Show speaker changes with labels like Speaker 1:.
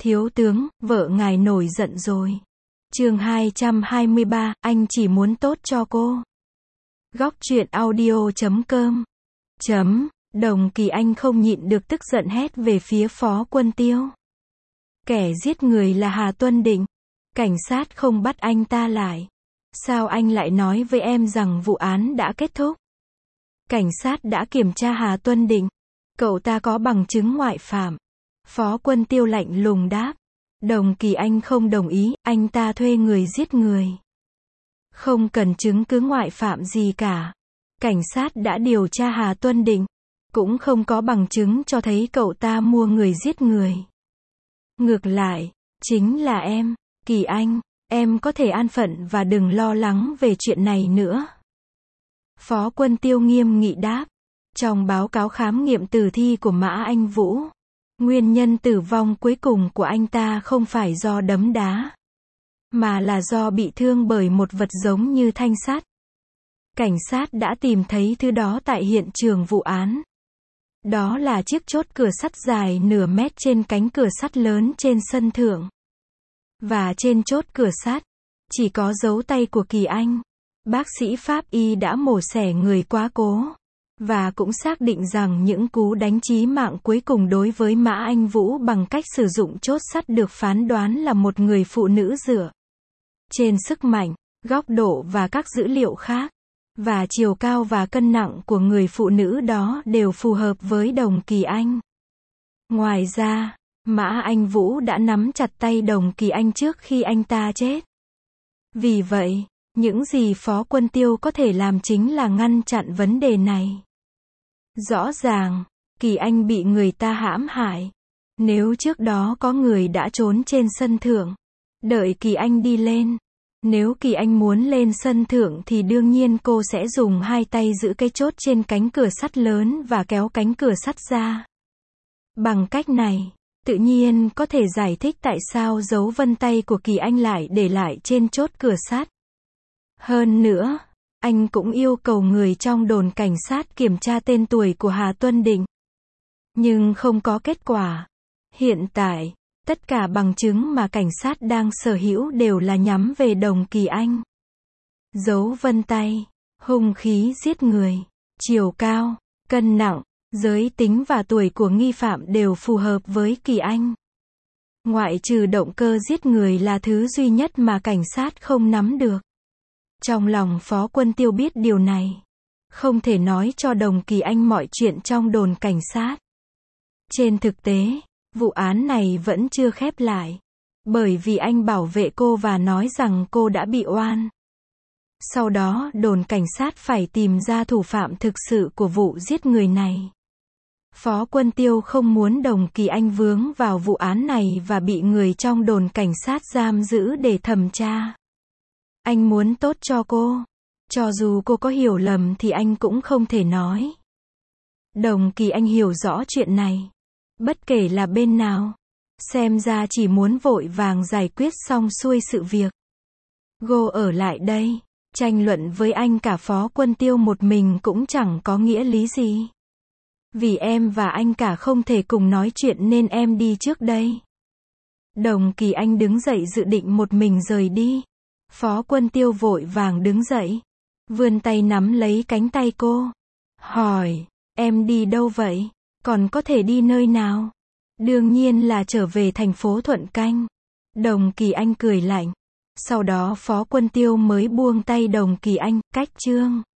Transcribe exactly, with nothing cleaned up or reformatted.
Speaker 1: Thiếu tướng, vợ ngài nổi giận rồi. Chương hai trăm hai mươi ba, anh chỉ muốn tốt cho cô. Góc truyện audio chấm com. Chấm, Đồng Kỳ Anh không nhịn được tức giận hét về phía Phó Quân Tiêu. Kẻ giết người là Hà Tuân Định. Cảnh sát không bắt anh ta lại. Sao anh lại nói với em rằng vụ án đã kết thúc? Cảnh sát đã kiểm tra Hà Tuân Định. Cậu ta có bằng chứng ngoại phạm. Phó Quân Tiêu lạnh lùng đáp. Đồng Kỳ Anh không đồng ý, anh ta thuê người giết người. Không cần chứng cứ ngoại phạm gì cả. Cảnh sát đã điều tra Hà Tuân Định. Cũng không có bằng chứng cho thấy cậu ta mua người giết người. Ngược lại, chính là em, Kỳ Anh, em có thể an phận và đừng lo lắng về chuyện này nữa. Phó Quân Tiêu nghiêm nghị đáp. Trong báo cáo khám nghiệm tử thi của Mã Anh Vũ, nguyên nhân tử vong cuối cùng của anh ta không phải do đấm đá, mà là do bị thương bởi một vật giống như thanh sắt. Cảnh sát đã tìm thấy thứ đó tại hiện trường vụ án. Đó là chiếc chốt cửa sắt dài nửa mét trên cánh cửa sắt lớn trên sân thượng. Và trên chốt cửa sắt, chỉ có dấu tay của Kỳ Anh. Bác sĩ pháp y đã mổ xẻ người quá cố. Và cũng xác định rằng những cú đánh chí mạng cuối cùng đối với Mã Anh Vũ bằng cách sử dụng chốt sắt được phán đoán là một người phụ nữ dựa trên sức mạnh, góc độ và các dữ liệu khác. Và chiều cao và cân nặng của người phụ nữ đó đều phù hợp với Đồng Kỳ Anh. Ngoài ra, Mã Anh Vũ đã nắm chặt tay Đồng Kỳ Anh trước khi anh ta chết. Vì vậy, những gì Phó Quân Tiêu có thể làm chính là ngăn chặn vấn đề này. Rõ ràng, Kỳ Anh bị người ta hãm hại. Nếu trước đó có người đã trốn trên sân thượng, đợi Kỳ Anh đi lên. Nếu Kỳ Anh muốn lên sân thượng thì đương nhiên cô sẽ dùng hai tay giữ cái chốt trên cánh cửa sắt lớn và kéo cánh cửa sắt ra. Bằng cách này, tự nhiên có thể giải thích tại sao dấu vân tay của Kỳ Anh lại để lại trên chốt cửa sắt. Hơn nữa, anh cũng yêu cầu người trong đồn cảnh sát kiểm tra tên tuổi của Hà Tuân Định. Nhưng không có kết quả. Hiện tại, tất cả bằng chứng mà cảnh sát đang sở hữu đều là nhắm về Đồng Kỳ Anh. Dấu vân tay, hung khí giết người, chiều cao, cân nặng, giới tính và tuổi của nghi phạm đều phù hợp với Kỳ Anh. Ngoại trừ động cơ giết người là thứ duy nhất mà cảnh sát không nắm được. Trong lòng Phó Quân Tiêu biết điều này. Không thể nói cho Đồng Kỳ Anh mọi chuyện trong đồn cảnh sát. Trên thực tế, vụ án này vẫn chưa khép lại. Bởi vì anh bảo vệ cô và nói rằng cô đã bị oan. Sau đó đồn cảnh sát phải tìm ra thủ phạm thực sự của vụ giết người này. Phó Quân Tiêu không muốn Đồng Kỳ Anh vướng vào vụ án này và bị người trong đồn cảnh sát giam giữ để thẩm tra. Anh muốn tốt cho cô. Cho dù cô có hiểu lầm thì anh cũng không thể nói. Đồng Kỳ Anh hiểu rõ chuyện này. Bất kể là bên nào. Xem ra chỉ muốn vội vàng giải quyết xong xuôi sự việc. Cô ở lại đây. Tranh luận với anh cả Phó Quân Tiêu một mình cũng chẳng có nghĩa lý gì. Vì em và anh cả không thể cùng nói chuyện nên em đi trước đây. Đồng Kỳ Anh đứng dậy dự định một mình rời đi. Phó Quân Tiêu vội vàng đứng dậy. Vươn tay nắm lấy cánh tay cô. Hỏi, em đi đâu vậy? Còn có thể đi nơi nào? Đương nhiên là trở về thành phố Thuận Canh. Đồng Kỳ Anh cười lạnh. Sau đó Phó Quân Tiêu mới buông tay Đồng Kỳ Anh, cách chương.